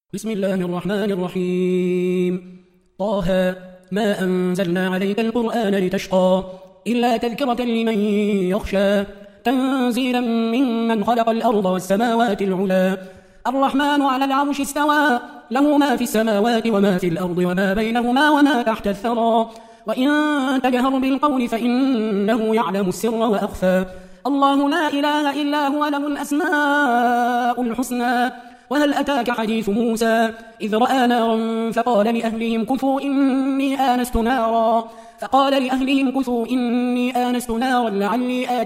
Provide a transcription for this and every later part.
بسم الله الرحمن الرحيم. طه ما أنزلنا عليك القرآن لتشقى إلا تذكرة لمن يخشى تنزيلا ممن خلق الأرض والسماوات العلا الرحمن على العرش استوى له ما في السماوات وما في الأرض وما بينهما وما تحت الثرى وإن تجهر بالقول فإنه يعلم السر وأخفى الله لا إله إلا هو له الأسماء الحسنى. وهل أتاك حديث موسى إذ رأى نارا فقال لأهلهم كثوا إني آنست نارا لعلي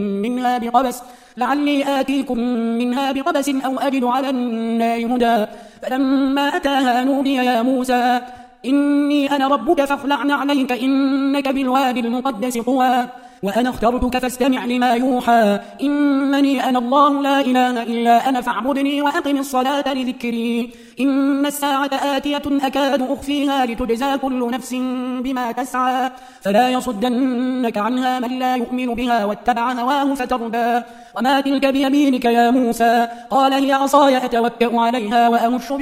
آتيكم منها بقبس أو أجد على النار هدى فلما أتاها نودي يا موسى إني أنا ربك فاخلع عليك إنك بالوادي المقدس طوى وأنا اخترتك فاستمع لما يوحى إنني أنا الله لا إله إلا أنا فاعبدني وأقم الصلاة لذكري إن الساعة آتية أكاد أخفيها لتجزى كل نفس بما تسعى فلا يصدنك عنها من لا يؤمن بها واتبع هواه فتردى وما تلك بيمينك يا موسى قال هي عصاي أتوكأ عليها وأهش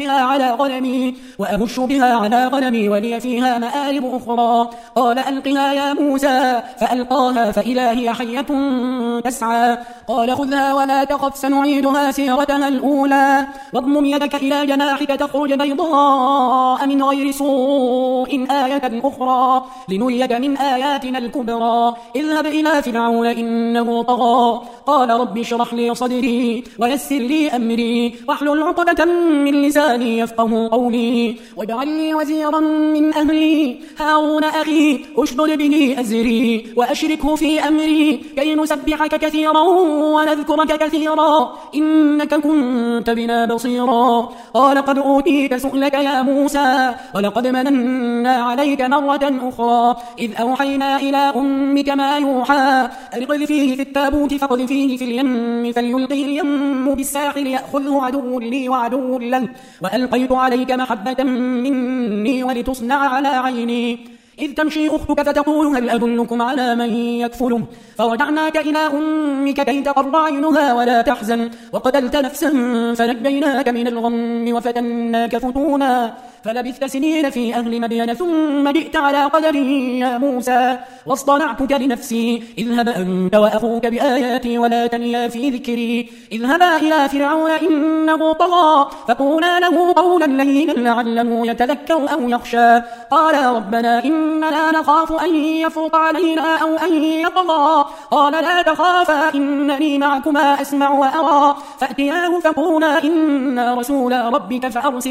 بها على غنمي ولي فيها مآرب أخرى قال ألقها يا موسى فألقاها فإذا هي حية تسعى قال خذها ولا تخف سنعيدها سيرتها الأولى واضمم يدك إلى جناحك تخرج بيضاء من غير سوء آية أخرى لنريك من آياتنا الكبرى اذهب إلى فرعون إنه طغى قال رب اشرح لي صدري ويسر لي أمري واحلل عقدة من لساني يفقهوا قولي واجعل لي وزيرا من أهلي هارون أخي اشدد به أزري وأشركه في أمري كي نسبحك كثيرا ونذكرك كثيرا إنك كنت بنا بصيرا قال قد أوتيت سؤلك يا موسى ولقد مننا عليك مرة أخرى إذ أوحينا إلى أمك ما يوحى أن فيه في التابوت فاقذفيه في اليم فليلقه اليم بالساحل يأخذه عدو لي وعدو له وألقيت عليك محبة مني ولتصنع على عيني إذ تمشي أختك فتقول هل أدلكم على من يكفله فرجعناك إلى أمك كي تقر عينها ولا تحزن وقتلت نفسا فنجيناك من الغم وفتناك فتونا فلبثت سنين في أهل مدين ثم جئت على قدر يا موسى واصطنعتك لنفسي اذهب أنت وأخوك بآياتي ولا تنيا في ذكري اذهبا إلى فرعون إنه طغى فقولا له قولا لينا لعله يتذكر أو يخشى قال ربنا إننا نخاف أن يفرط علينا أو أن يطغى قال لا تخافا إنني معكما أسمع وأرى فأتياه فقولا إنا رسول ربك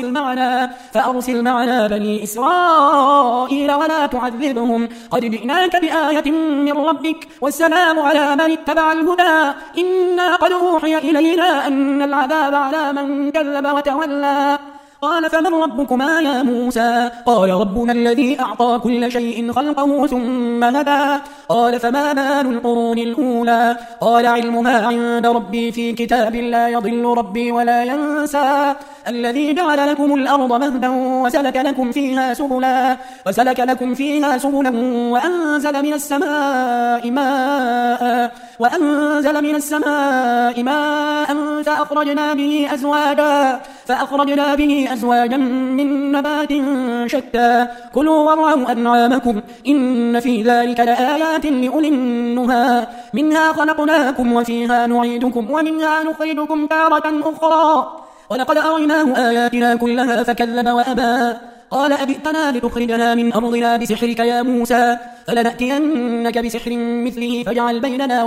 فأرسل معنا بني إسرائيل ولا تعذبهم قد جئناك بآية من ربك والسلام على من اتبع الهدى إنا قد أوحي إلينا أن العذاب على من كذب وتولى قال فمن ربكما يا موسى قال ربنا الذي أعطى كل شيء خلقه ثم هدى قال فما بال القرون الأولى قال علمها عند ربي في كتاب لا يضل ربي ولا ينسى الذي جعل لكم الأرض مهدا وسلك لكم فيها سبلا وأنزل من السماء ماء فأخرجنا به أزواجا من نبات شتى كلوا وارعوا أنعامكم إن في ذلك لآيات لأولي النهى منها خلقناكم وفيها نعيدكم ومنها نخرجكم تارة أخرى ولقد أريناه آياتنا كلها فكذب وأبى قال أبئتنا لتخرجنا من أرضنا بسحرك يا موسى فلنأتينك بسحر مثله فاجعل بيننا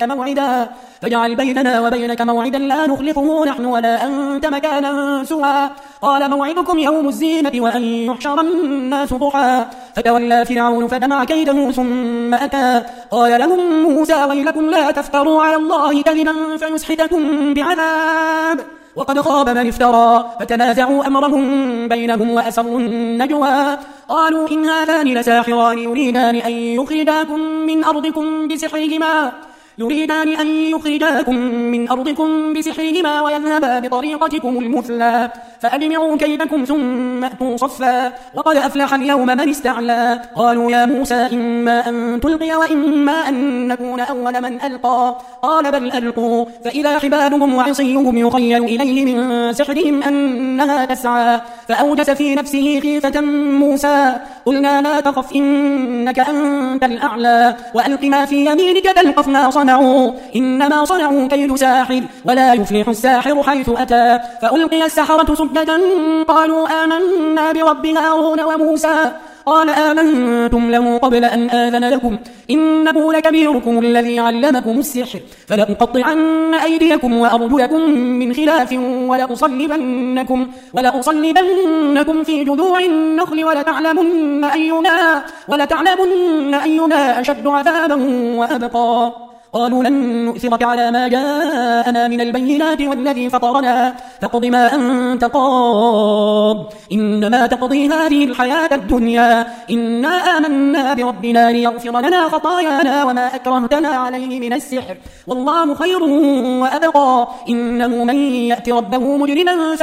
وبينك موعدا لا نخلفه نحن ولا أنت مكانا سوى قال موعدكم يوم الزينة وأن يحشر الناس ضحى فتولى فرعون فجمع كيده ثم أتى قال لهم موسى ويلكم لا تفتروا على الله كذبا فيسحتكم بعذاب وقد خاب من افترى فتنازعوا أمرهم بينهم وأسروا النجوى قالوا إن هذان لساحران يريدان أن يخرجاكم من أرضكم بسحرهما يريدان أن يخرجاكم من أرضكم بسحرهما ويذهبا بطريقتكم المثلى فأجمعوا كيدكم ثم أتوا صفا وقد أفلح اليوم من استعلى قالوا يا موسى إما أن تلقي وإما أن نكون أول من ألقى قال بل ألقوا فإذا حبالهم وعصيهم يخيل إليه من سحرهم أنها تسعى فأوجس في نفسه خيفة موسى قلنا لا تخف إنك أنت الأعلى وألق ما في يمينك تلقف ما صنعوا إنما صنعوا كيد ساحر ولا يفلح الساحر حيث أتى فألقي السحرة سجدا قالوا آمنا برب هارون وموسى قال آمنتم له قبل أن آذن لكم إنه لكبيركم الذي علمكم السحر فلأقطعن أيديكم وأرجلكم من خلاف ولأصلبنكم في جذوع النخل ولتعلمن أينا أشد عذابا وأبقى قالوا لن نؤثرك على ما جاءنا من البينات والذي فطرنا فاقض ما أنت قاض إنما تقضي هذه الحياة الدنيا إنا آمنا بربنا ليغفر لنا خطايانا وما أكرهتنا عليه من السحر والله خير وأبقى إنه من يأت ربه مجرما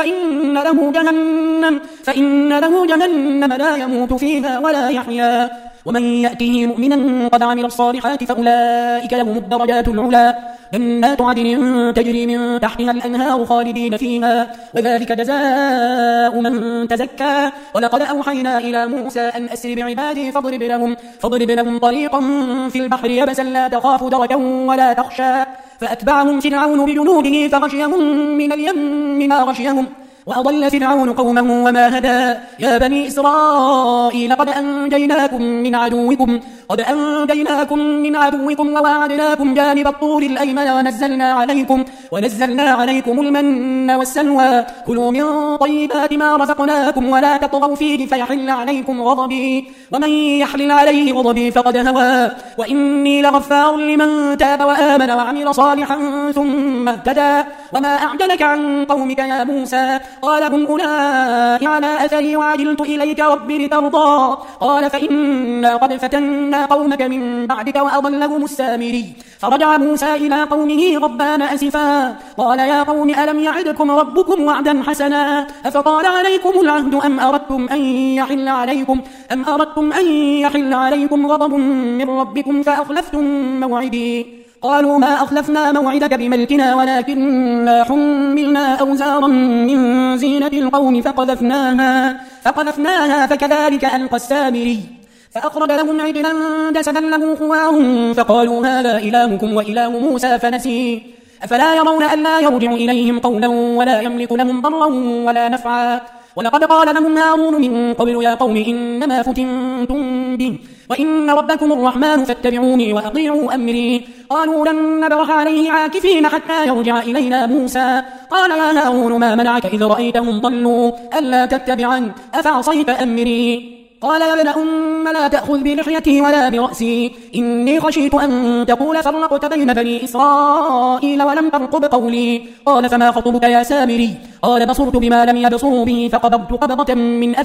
فإن له جهنم لا يموت فيها ولا يحيا ومن يأته مؤمنا قد عمل الصالحات فأولئك لهم الدرجات العلى جنات عدن تجري من تحتها الأنهار خالدين فيها وذلك جزاء من تزكى ولقد أوحينا إلى موسى أن أسر بعبادي فاضرب لهم طريقا في البحر يبسا لا تخاف دركا ولا تخشى فأتبعهم فرعون بجنوده فغشيهم من اليم ما غشيهم وأضل فرعون قومه وما هدى يا بني إسرائيل قد أنجيناكم من عدوكم وواعدناكم جانب الطور الأيمن ونزلنا عليكم المن والسلوى كلوا من طيبات ما رزقناكم ولا تطغوا فيه فيحل عليكم غضبي ومن يحلل عليه غضبي فقد هوى وإني لغفار لمن تاب وآمن وعمل صالحا ثم اهتدى وما أعجلك عن قومك يا موسى قال هم أولئك على أثري وعجلت إليك رب لترضى قال فإنا قد فتنا قومك من بعدك وأضلهم السامري فرجع موسى إلى قومه غضبان أسفا قال يا قوم ألم يعدكم ربكم وعدا حسنا أفطال عليكم العهد أم أردتم أن يحل عليكم غضب من ربكم فأخلفتم موعدي قالوا ما أخلفنا موعدك بملكنا ولكننا حملنا أوزارا من زينة القوم فقذفناها فكذلك ألقى السامري فأخرج لهم عجلا جسدا له خوار فقالوا هذا إلهكم وإله موسى فنسي أفلا يرون ألا يرجع إليهم قولا ولا يملك لهم ضرا ولا نفعا ولقد قال لهم هارون من قبل يا قوم إنما فتنتم به وإن ربكم الرحمن فاتبعوني وأطيعوا أمري قالوا لن نبرح عليه عاكفين حتى يرجع إلينا موسى قال يا هارون ما منعك إذ رأيتهم ضلوا ألا تتبعن أفعصيت أمري قال يا ابن أم لا تأخذ بلحيتي ولا برأسي إني خشيت أن تقول فرقت بين بني إسرائيل ولم ترقب قولي قال فما خطبك يا سامري قال بصرت بما لم يبصروا به فقبضت قبضة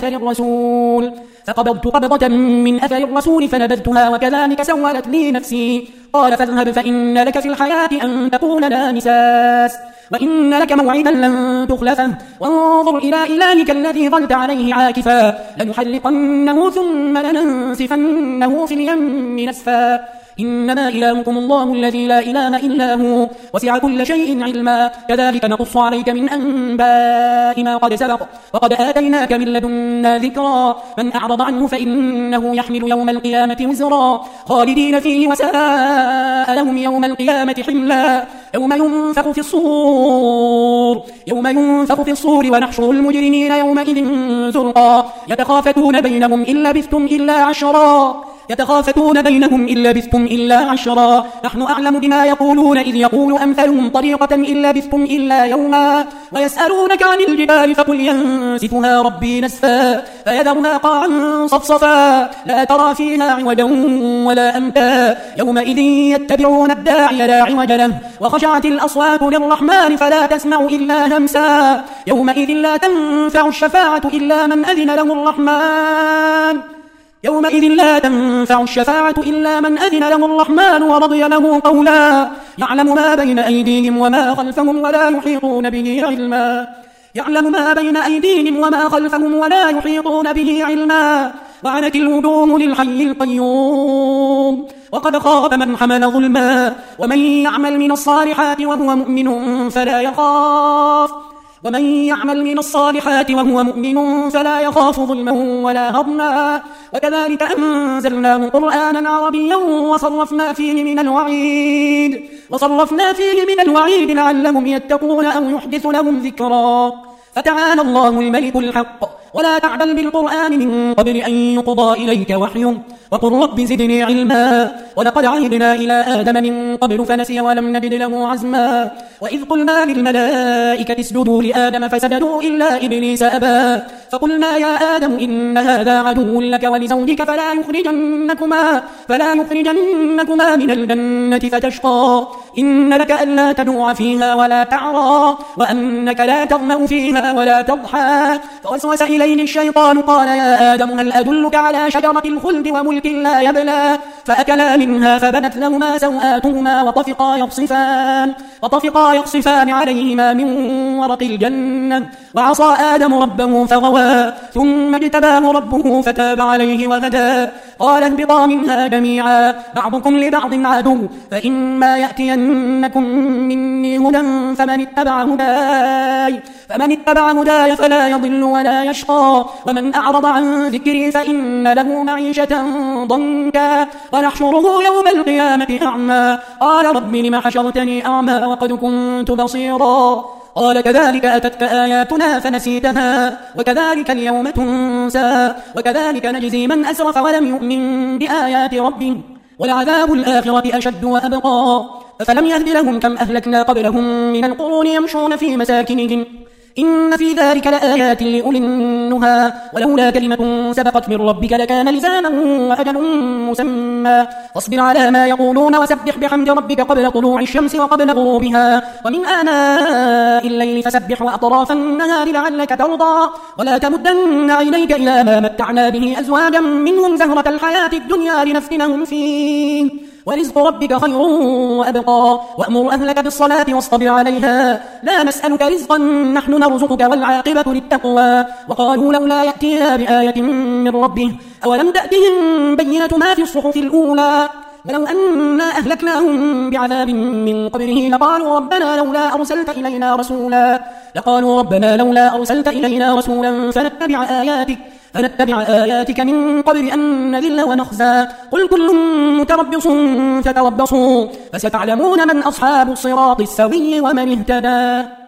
من أثر الرسول فنبذتها وكذلك سولت لي نفسي قال فاذهب فإن لك في الحياة أن تقول لا مساس وإن لك موعدا لن تخلفه وانظر إلى إلهك الذي ظلت عليه عاكفا لنحرقنه ثم لننسفنه في اليم نسفا إنما إلهكم الله الذي لا إله إلا هو وسع كل شيء علما كذلك نقص عليك من أنباء ما قد سبق وقد آتيناك من لدنا ذكرا من أعرض عنه فإنه يحمل يوم القيامة وزرا خالدين فيه وساء لهم يوم القيامة حملا يوم ينفخ في الصور ونحشر المجرمين يومئذ زرقا يتخافتون بينهم إن لبثتم إلا عشرا نحن أعلم بما يقولون إذ يقول أمثلهم طريقة إن لبثتم إلا يوما ويسألونك عن الجبال فقل ينسفها ربي نسفا فيذرها قاعا صفصفا لا ترى فيها عوجا ولا أمتا يومئذ يتبعون الداعي لا عوج له وخشعت الأصوات للرحمن فلا تسمع إلا همسا يومئذ لا تنفع الشفاعة إلا من أذن له الرحمن يومئذ لا تنفع الشفاعة إلا من أذن له الرحمن ورضي له قولا يعلم ما بين أيديهم وما خلفهم ولا يحيطون به علما يعلم ما بين أيديهم وما خلفهم ولا يحيطون به علما وعنت الوجوه للحي القيوم وقد خاب من حمل ظلما ومن يعمل من الصالحات وهو مؤمن فلا يخاف ظلما ولا هضما وكذلك أنزلناه قرآنا عربيا وصرفنا فيه من الوعيد لعلهم يتقون أو يحدث لهم ذكرا فتعالى الله الملك الحق ولا تعدل بالقرآن من قبل أن يقضى إليك وحيه وقل رب زدني علما ولقد عهدنا إلى آدم من قبل فنسي ولم نجد له عزما وإذ قلنا للملائكة اسجدوا لآدم فسجدوا إلا إبليس أبى فقلنا يا آدم إن هذا عدو لك ولزوجك فلا يخرجنكما من الجنة فتشقى إن لك ألا تجوع فيها ولا تعرى وأنك لا تظمأ فيها ولا تضحى فوسوس إليه الشيطان قال يا آدم هل أدلك على شجرة الخلد وملك لا يبلى فأكلا منها فبدت لهما سوآتهما وطفقا يخصفان عليهما من ورق الجنة وعصى آدم ربه فغوى ثم اجتباه ربه فتاب عليه وهدى قال اهبطا منها جميعا بعضكم لبعض عدو فإما يأتينكم مني هدى فمن اتبع هداي فلا يضل ولا يشقى ومن أعرض عن ذكري فإن له معيشة ضنكا ونحشره يوم القيامة أعمى قال رب لم حشرتني أعمى وقد كنت بصيرا قال كذلك أتتك آياتنا فنسيتها وكذلك اليوم تنسى وكذلك نجزي من أسرف ولم يؤمن بآيات ربه ولعذاب الآخرة أشد وأبقى أفلم يهد لهم كم أهلكنا قبلهم من القرون يمشون في مساكنهم إن في ذلك لآيات لأولي النهى ولولا كلمة سبقت من ربك لكان لزاما وأجل مسمى فاصبر على ما يقولون وسبح بحمد ربك قبل طلوع الشمس وقبل غروبها ومن آناء الليل فسبح وأطراف النهار لعلك ترضى ولا تمدن عينيك إلى ما متعنا به أزواجا منهم زهرة الحياة الدنيا لنفتنهم فيه ورزق ربك خير وأبقى وأمر أهلك بالصلاة واصطبر عليها لا نسألك رزقا نحن نرزقك والعاقبة للتقوى وقالوا لولا يأتينا بآية من ربه أولم تأتهم بينة ما في الصحف الأولى ولو أنا أهلكناهم بعذاب من قبله لقالوا ربنا لولا أرسلت إلينا رسولا فنتبع آياتك من قبل أن نذل ونخزى قل كل متربص فتربصوا فستعلمون من أصحاب الصراط السوي ومن اهتدى